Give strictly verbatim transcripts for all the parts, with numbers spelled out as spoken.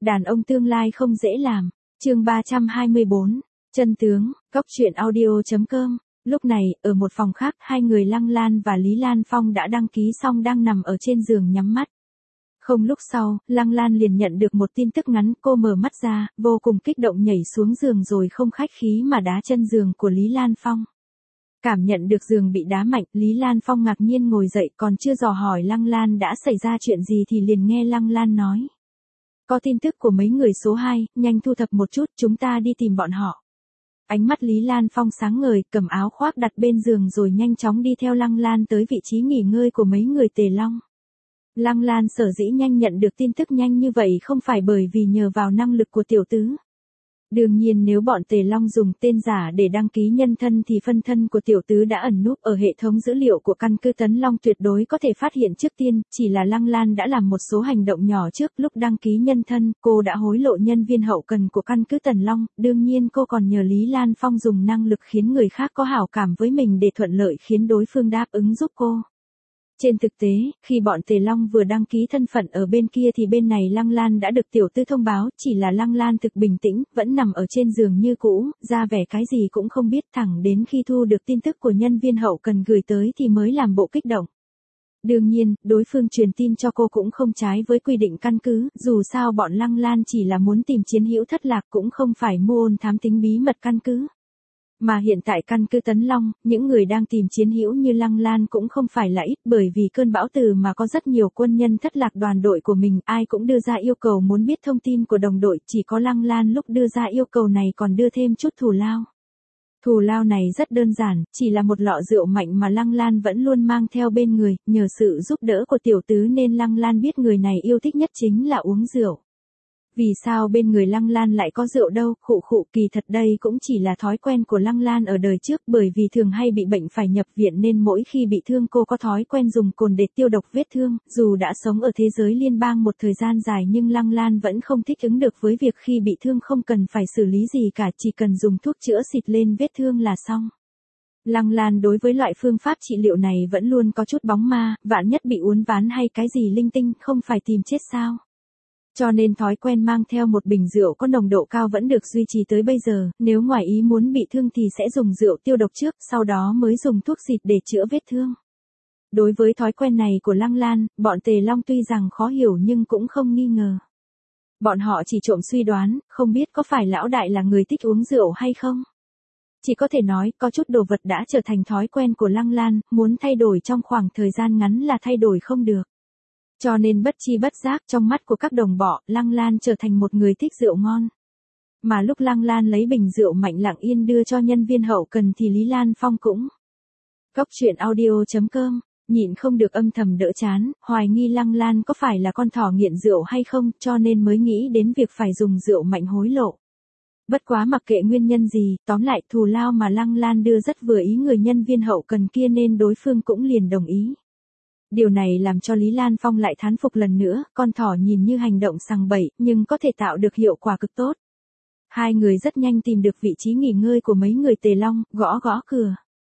Đàn ông tương lai không dễ làm. Chương ba trăm hai mươi bốn. Chân tướng, Cốc truyện audio chấm com. Lúc này, ở một phòng khác, hai người Lăng Lan và Lý Lan Phong đã đăng ký xong đang nằm ở trên giường nhắm mắt. Không lúc sau, Lăng Lan liền nhận được một tin tức ngắn, cô mở mắt ra, vô cùng kích động nhảy xuống giường rồi không khách khí mà đá chân giường của Lý Lan Phong. Cảm nhận được giường bị đá mạnh, Lý Lan Phong ngạc nhiên ngồi dậy, còn chưa dò hỏi Lăng Lan đã xảy ra chuyện gì thì liền nghe Lăng Lan nói. Có tin tức của mấy người số hai, nhanh thu thập một chút, chúng ta đi tìm bọn họ. Ánh mắt Lý Lan Phong sáng ngời, cầm áo khoác đặt bên giường rồi nhanh chóng đi theo Lăng Lan tới vị trí nghỉ ngơi của mấy người Tề Long. Lăng Lan sở dĩ nhanh nhận được tin tức nhanh như vậy không phải bởi vì nhờ vào năng lực của tiểu tứ. Đương nhiên nếu bọn Tề Long dùng tên giả để đăng ký nhân thân thì phân thân của tiểu tứ đã ẩn núp ở hệ thống dữ liệu của căn cứ Tấn Long tuyệt đối có thể phát hiện trước tiên, chỉ là Lăng Lan đã làm một số hành động nhỏ trước lúc đăng ký nhân thân, cô đã hối lộ nhân viên hậu cần của căn cứ Tần Long, đương nhiên cô còn nhờ Lý Lan Phong dùng năng lực khiến người khác có hảo cảm với mình để thuận lợi khiến đối phương đáp ứng giúp cô. Trên thực tế, khi bọn Tề Long vừa đăng ký thân phận ở bên kia thì bên này Lăng Lan đã được tiểu tư thông báo, chỉ là Lăng Lan thực bình tĩnh, vẫn nằm ở trên giường như cũ, ra vẻ cái gì cũng không biết, thẳng đến khi thu được tin tức của nhân viên hậu cần gửi tới thì mới làm bộ kích động. Đương nhiên, đối phương truyền tin cho cô cũng không trái với quy định căn cứ, dù sao bọn Lăng Lan chỉ là muốn tìm chiến hữu thất lạc cũng không phải mưu ôn thám tính bí mật căn cứ. Mà hiện tại căn cứ Tấn Long, những người đang tìm chiến hữu như Lăng Lan cũng không phải là ít, bởi vì cơn bão từ mà có rất nhiều quân nhân thất lạc đoàn đội của mình, ai cũng đưa ra yêu cầu muốn biết thông tin của đồng đội, chỉ có Lăng Lan lúc đưa ra yêu cầu này còn đưa thêm chút thù lao. Thù lao này rất đơn giản, chỉ là một lọ rượu mạnh mà Lăng Lan vẫn luôn mang theo bên người, nhờ sự giúp đỡ của tiểu tứ nên Lăng Lan biết người này yêu thích nhất chính là uống rượu. Vì sao bên người Lăng Lan lại có rượu đâu, khụ khụ, kỳ thật đây cũng chỉ là thói quen của Lăng Lan ở đời trước, bởi vì thường hay bị bệnh phải nhập viện nên mỗi khi bị thương cô có thói quen dùng cồn để tiêu độc vết thương, dù đã sống ở thế giới liên bang một thời gian dài nhưng Lăng Lan vẫn không thích ứng được với việc khi bị thương không cần phải xử lý gì cả, chỉ cần dùng thuốc chữa xịt lên vết thương là xong. Lăng Lan đối với loại phương pháp trị liệu này vẫn luôn có chút bóng ma, vạn nhất bị uốn ván hay cái gì linh tinh không phải tìm chết sao. Cho nên thói quen mang theo một bình rượu có nồng độ cao vẫn được duy trì tới bây giờ, nếu ngoài ý muốn bị thương thì sẽ dùng rượu tiêu độc trước, sau đó mới dùng thuốc xịt để chữa vết thương. Đối với thói quen này của Lăng Lan, bọn Tề Long tuy rằng khó hiểu nhưng cũng không nghi ngờ. Bọn họ chỉ trộm suy đoán, không biết có phải lão đại là người thích uống rượu hay không. Chỉ có thể nói, có chút đồ vật đã trở thành thói quen của Lăng Lan, muốn thay đổi trong khoảng thời gian ngắn là thay đổi không được. Cho nên bất chi bất giác trong mắt của các đồng bọ, Lăng Lan trở thành một người thích rượu ngon. Mà lúc Lăng Lan lấy bình rượu mạnh lặng yên đưa cho nhân viên hậu cần thì Lý Lan Phong cũng. Cốc truyện audio chấm com, nhịn không được âm thầm đỡ chán, hoài nghi Lăng Lan có phải là con thỏ nghiện rượu hay không, cho nên mới nghĩ đến việc phải dùng rượu mạnh hối lộ. Bất quá mặc kệ nguyên nhân gì, tóm lại thù lao mà Lăng Lan đưa rất vừa ý người nhân viên hậu cần kia nên đối phương cũng liền đồng ý. Điều này làm cho Lý Lan Phong lại thán phục lần nữa, con thỏ nhìn như hành động sằng bậy, nhưng có thể tạo được hiệu quả cực tốt. Hai người rất nhanh tìm được vị trí nghỉ ngơi của mấy người Tề Long, gõ gõ cửa.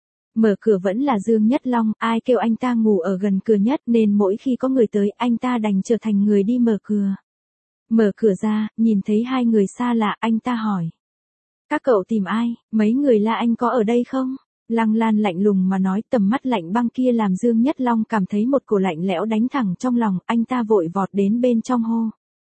Mở cửa vẫn là Dương Nhất Long, ai kêu anh ta ngủ ở gần cửa nhất nên mỗi khi có người tới anh ta đành trở thành người đi mở cửa. Mở cửa ra, nhìn thấy hai người xa lạ, anh ta hỏi. Các cậu tìm ai, mấy người La Anh có ở đây không? Lăng Lan lạnh lùng mà nói, tầm mắt lạnh băng kia làm Dương Nhất Long cảm thấy một cổ lạnh lẽo đánh thẳng trong lòng, anh ta vội vọt đến bên trong hô.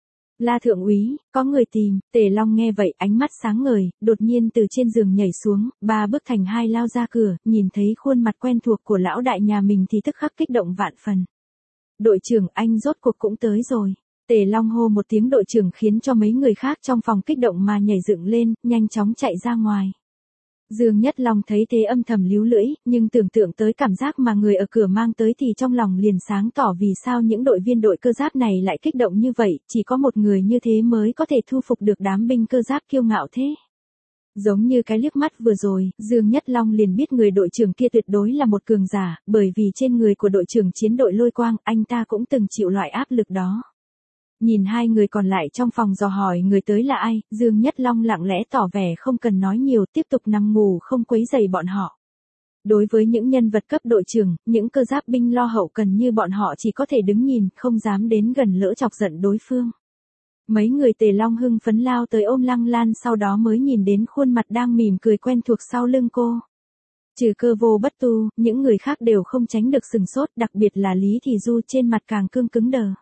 La thượng úy, có người tìm. Tề Long nghe vậy ánh mắt sáng ngời, đột nhiên từ trên giường nhảy xuống, ba bước thành hai lao ra cửa, nhìn thấy khuôn mặt quen thuộc của lão đại nhà mình thì tức khắc kích động vạn phần. Đội trưởng, anh rốt cuộc cũng tới rồi. Tề Long hô một tiếng đội trưởng khiến cho mấy người khác trong phòng kích động mà nhảy dựng lên, nhanh chóng chạy ra ngoài. Dương Nhất Long thấy thế âm thầm líu lưỡi, nhưng tưởng tượng tới cảm giác mà người ở cửa mang tới thì trong lòng liền sáng tỏ vì sao những đội viên đội cơ giáp này lại kích động như vậy, chỉ có một người như thế mới có thể thu phục được đám binh cơ giáp kiêu ngạo thế. Giống như cái liếc mắt vừa rồi, Dương Nhất Long liền biết người đội trưởng kia tuyệt đối là một cường giả, bởi vì trên người của đội trưởng chiến đội Lôi Quang, anh ta cũng từng chịu loại áp lực đó. Nhìn hai người còn lại trong phòng dò hỏi người tới là ai, Dương Nhất Long lặng lẽ tỏ vẻ không cần nói nhiều, tiếp tục nằm ngủ không quấy rầy bọn họ. Đối với những nhân vật cấp đội trưởng, những cơ giáp binh lo hậu cần như bọn họ chỉ có thể đứng nhìn, không dám đến gần lỡ chọc giận đối phương. Mấy người Tề Long hưng phấn lao tới ôm Lăng Lan, sau đó mới nhìn đến khuôn mặt đang mỉm cười quen thuộc sau lưng cô. Trừ Cơ Vô Bất Tu, những người khác đều không tránh được sừng sốt, đặc biệt là Lý Thị Du trên mặt càng cương cứng đờ.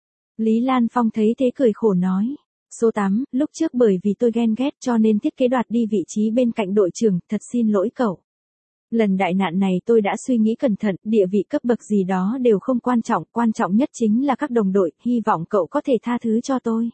Lý Lan Phong thấy thế cười khổ nói. Số tám, lúc trước bởi vì tôi ghen ghét cho nên thiết kế đoạt đi vị trí bên cạnh đội trưởng, thật xin lỗi cậu. Lần đại nạn này tôi đã suy nghĩ cẩn thận, địa vị cấp bậc gì đó đều không quan trọng, quan trọng nhất chính là các đồng đội, hy vọng cậu có thể tha thứ cho tôi.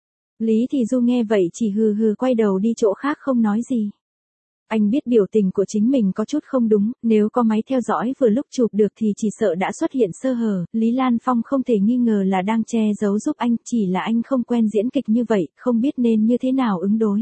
Lý Thị Du nghe vậy chỉ hừ hừ quay đầu đi chỗ khác không nói gì. Anh biết biểu tình của chính mình có chút không đúng, nếu có máy theo dõi vừa lúc chụp được thì chỉ sợ đã xuất hiện sơ hở, Lý Lan Phong không thể nghi ngờ là đang che giấu giúp anh, chỉ là anh không quen diễn kịch như vậy, không biết nên như thế nào ứng đối.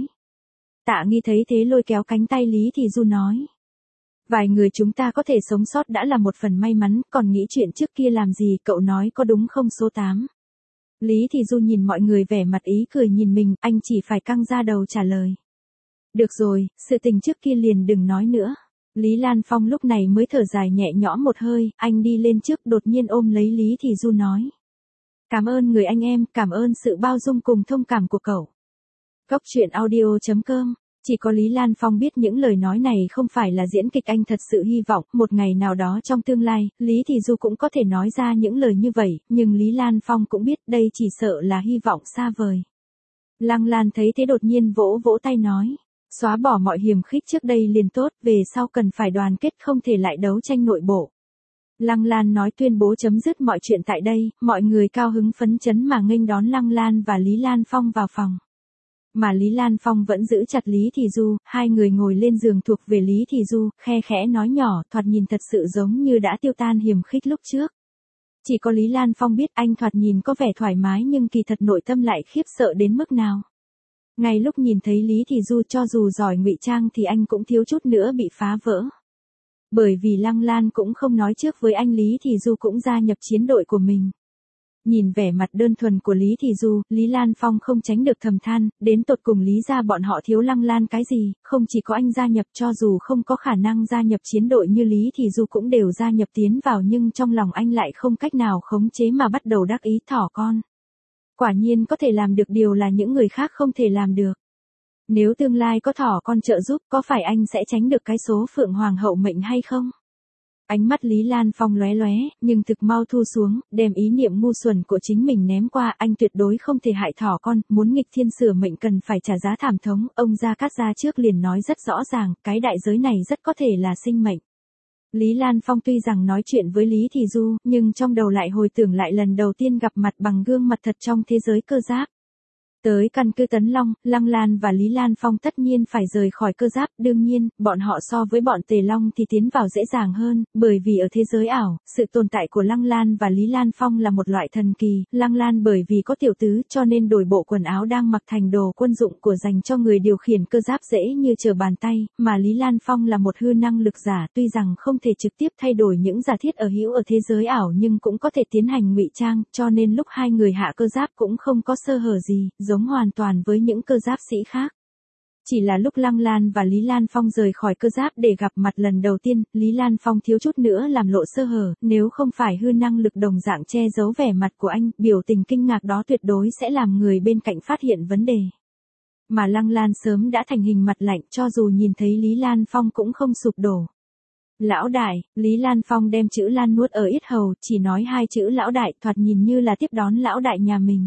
Tạ Nghi thấy thế lôi kéo cánh tay Lý Thị Du nói. Vài người chúng ta có thể sống sót đã là một phần may mắn, còn nghĩ chuyện trước kia làm gì, cậu nói có đúng không số tám? Lý Thị Du nhìn mọi người vẻ mặt ý cười nhìn mình, anh chỉ phải căng ra đầu trả lời. Được rồi, sự tình trước kia liền đừng nói nữa. Lý Lan Phong lúc này mới thở dài nhẹ nhõm một hơi, anh đi lên trước đột nhiên ôm lấy Lý Thị Du nói. Cảm ơn người anh em, cảm ơn sự bao dung cùng thông cảm của cậu. Cốc truyện audio chấm com. Chỉ có Lý Lan Phong biết những lời nói này không phải là diễn kịch, anh thật sự hy vọng một ngày nào đó trong tương lai, Lý Thị Du cũng có thể nói ra những lời như vậy, nhưng Lý Lan Phong cũng biết đây chỉ sợ là hy vọng xa vời. Lăng Lan thấy thế đột nhiên vỗ vỗ tay nói. Xóa bỏ mọi hiềm khích trước đây liền tốt, về sau cần phải đoàn kết không thể lại đấu tranh nội bộ. Lăng Lan nói tuyên bố chấm dứt mọi chuyện tại đây, mọi người cao hứng phấn chấn mà nghênh đón Lăng Lan và Lý Lan Phong vào phòng. Mà Lý Lan Phong vẫn giữ chặt Lý Thị Du, hai người ngồi lên giường thuộc về Lý Thị Du, khe khẽ nói nhỏ, thoạt nhìn thật sự giống như đã tiêu tan hiềm khích lúc trước. Chỉ có Lý Lan Phong biết anh thoạt nhìn có vẻ thoải mái nhưng kỳ thật nội tâm lại khiếp sợ đến mức nào. Ngay lúc nhìn thấy Lý Thị Du cho dù giỏi ngụy trang thì anh cũng thiếu chút nữa bị phá vỡ. Bởi vì Lăng Lan cũng không nói trước với anh Lý Thị Du cũng gia nhập chiến đội của mình. Nhìn vẻ mặt đơn thuần của Lý Thị Du, Lý Lan Phong không tránh được thầm than, đến tột cùng Lý ra bọn họ thiếu Lăng Lan cái gì, không chỉ có anh gia nhập cho dù không có khả năng gia nhập chiến đội như Lý Thị Du cũng đều gia nhập tiến vào nhưng trong lòng anh lại không cách nào khống chế mà bắt đầu đắc ý thỏ con. Quả nhiên có thể làm được điều là những người khác không thể làm được. Nếu tương lai có thỏ con trợ giúp có phải anh sẽ tránh được cái số Phượng Hoàng hậu mệnh hay không? Ánh mắt Lý Lan Phong lóe lóe, nhưng thực mau thu xuống, đem ý niệm ngu xuẩn của chính mình ném qua, anh tuyệt đối không thể hại thỏ con, muốn nghịch thiên sửa mệnh cần phải trả giá thảm thống, ông Gia Cát Gia trước liền nói rất rõ ràng, cái đại giới này rất có thể là sinh mệnh. Lý Lan Phong tuy rằng nói chuyện với Lý Thị Du, nhưng trong đầu lại hồi tưởng lại lần đầu tiên gặp mặt bằng gương mặt thật trong thế giới cơ giáp. Tới căn cứ Tấn Long, Lăng Lan và Lý Lan Phong tất nhiên phải rời khỏi cơ giáp, đương nhiên, bọn họ so với bọn Tề Long thì tiến vào dễ dàng hơn, bởi vì ở thế giới ảo, sự tồn tại của Lăng Lan và Lý Lan Phong là một loại thần kỳ, Lăng Lan bởi vì có tiểu tứ cho nên đổi bộ quần áo đang mặc thành đồ quân dụng của dành cho người điều khiển cơ giáp dễ như trở bàn tay, mà Lý Lan Phong là một hư năng lực giả, tuy rằng không thể trực tiếp thay đổi những giả thiết ở hữu ở thế giới ảo nhưng cũng có thể tiến hành ngụy trang, cho nên lúc hai người hạ cơ giáp cũng không có sơ hở gì, giống hoàn toàn với những cơ giáp sĩ khác. Chỉ là lúc Lăng Lan và Lý Lan Phong rời khỏi cơ giáp để gặp mặt lần đầu tiên, Lý Lan Phong thiếu chút nữa làm lộ sơ hở, nếu không phải hư năng lực đồng dạng che giấu vẻ mặt của anh, biểu tình kinh ngạc đó tuyệt đối sẽ làm người bên cạnh phát hiện vấn đề. Mà Lăng Lan sớm đã thành hình mặt lạnh, cho dù nhìn thấy Lý Lan Phong cũng không sụp đổ. Lão đại, Lý Lan Phong đem chữ Lan nuốt ở yết hầu, chỉ nói hai chữ lão đại, thoạt nhìn như là tiếp đón lão đại nhà mình.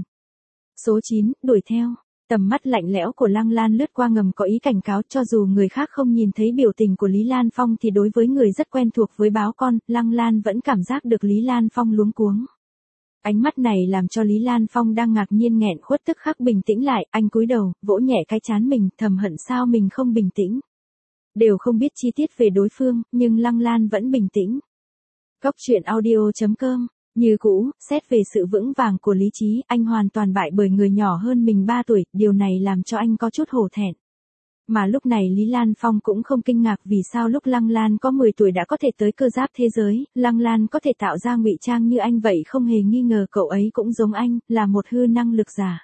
Số chín, đuổi theo. Tầm mắt lạnh lẽo của Lăng Lan lướt qua ngầm có ý cảnh cáo, cho dù người khác không nhìn thấy biểu tình của Lý Lan Phong thì đối với người rất quen thuộc với báo con, Lăng Lan vẫn cảm giác được Lý Lan Phong luống cuống. Ánh mắt này làm cho Lý Lan Phong đang ngạc nhiên nghẹn khuất tức khắc bình tĩnh lại, anh cúi đầu, vỗ nhẹ cái trán mình, thầm hận sao mình không bình tĩnh. Đều không biết chi tiết về đối phương, nhưng Lăng Lan vẫn bình tĩnh. Cốc truyện audio chấm com. Như cũ, xét về sự vững vàng của lý trí, anh hoàn toàn bại bởi người nhỏ hơn mình ba tuổi, điều này làm cho anh có chút hổ thẹn. Mà lúc này Lý Lan Phong cũng không kinh ngạc vì sao lúc Lăng Lan có mười tuổi đã có thể tới cơ giáp thế giới, Lăng Lan có thể tạo ra ngụy trang như anh vậy không hề nghi ngờ cậu ấy cũng giống anh, là một hư năng lực giả.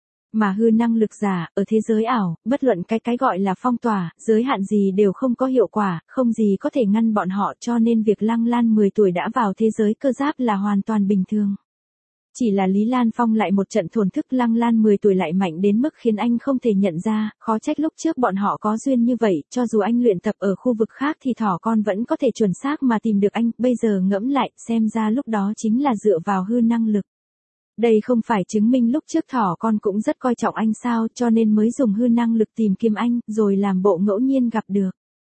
Mà hư năng lực giả, ở thế giới ảo, bất luận cái cái gọi là phong tỏa, giới hạn gì đều không có hiệu quả, không gì có thể ngăn bọn họ cho nên việc Lăng Lan mười tuổi đã vào thế giới cơ giáp là hoàn toàn bình thường. Chỉ là Lý Lan Phong lại một trận thổn thức, Lăng Lan mười tuổi lại mạnh đến mức khiến anh không thể nhận ra, khó trách lúc trước bọn họ có duyên như vậy, cho dù anh luyện tập ở khu vực khác thì thỏ con vẫn có thể chuẩn xác mà tìm được anh, bây giờ ngẫm lại, xem ra lúc đó chính là dựa vào hư năng lực. Đây không phải chứng minh lúc trước thỏ con cũng rất coi trọng anh sao, cho nên mới dùng hư năng lực tìm kiếm anh, rồi làm bộ ngẫu nhiên gặp được.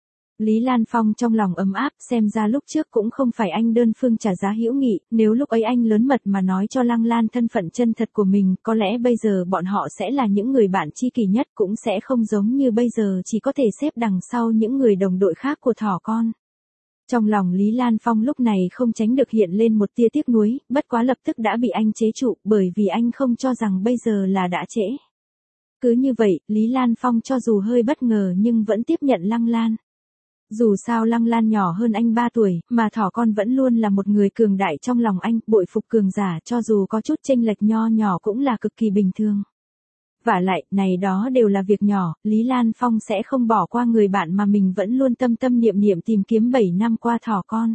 Lý Lan Phong trong lòng ấm áp, xem ra lúc trước cũng không phải anh đơn phương trả giá hữu nghị, nếu lúc ấy anh lớn mật mà nói cho Lăng Lan thân phận chân thật của mình, có lẽ bây giờ bọn họ sẽ là những người bạn tri kỷ nhất, cũng sẽ không giống như bây giờ chỉ có thể xếp đằng sau những người đồng đội khác của thỏ con. Trong lòng Lý Lan Phong lúc này không tránh được hiện lên một tia tiếc nuối, bất quá lập tức đã bị anh chế trụ, bởi vì anh không cho rằng bây giờ là đã trễ. Cứ như vậy, Lý Lan Phong cho dù hơi bất ngờ nhưng vẫn tiếp nhận Lăng Lan. Dù sao Lăng Lan nhỏ hơn anh ba tuổi, mà thỏ con vẫn luôn là một người cường đại trong lòng anh, bội phục cường giả, cho dù có chút chênh lệch nho nhỏ cũng là cực kỳ bình thường. Vả lại, này đó đều là việc nhỏ, Lý Lan Phong sẽ không bỏ qua người bạn mà mình vẫn luôn tâm tâm niệm niệm tìm kiếm bảy năm qua thỏ con.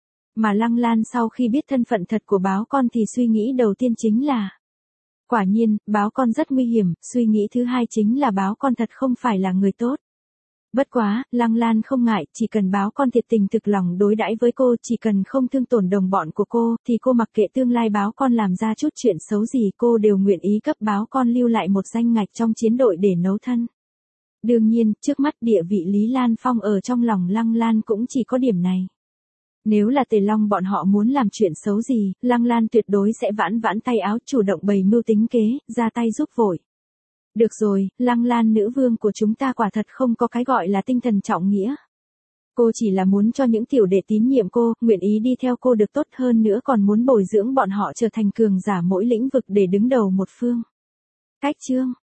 Mà Lăng Lan sau khi biết thân phận thật của báo con thì suy nghĩ đầu tiên chính là: quả nhiên, báo con rất nguy hiểm, suy nghĩ thứ hai chính là báo con thật không phải là người tốt. Bất quá, Lăng Lan không ngại, chỉ cần báo con thiệt tình thực lòng đối đãi với cô, chỉ cần không thương tổn đồng bọn của cô, thì cô mặc kệ tương lai báo con làm ra chút chuyện xấu gì, cô đều nguyện ý cấp báo con lưu lại một danh ngạch trong chiến đội để nấu thân. Đương nhiên, trước mắt địa vị Lý Lan Phong ở trong lòng Lăng Lan cũng chỉ có điểm này. Nếu là Tề Long bọn họ muốn làm chuyện xấu gì, Lăng Lan tuyệt đối sẽ vãn vãn tay áo, chủ động bày mưu tính kế, ra tay giúp vội. Được rồi, Lăng Lan nữ vương của chúng ta quả thật không có cái gọi là tinh thần trọng nghĩa. Cô chỉ là muốn cho những tiểu đệ tín nhiệm cô, nguyện ý đi theo cô được tốt hơn nữa, còn muốn bồi dưỡng bọn họ trở thành cường giả mỗi lĩnh vực để đứng đầu một phương. Cách chương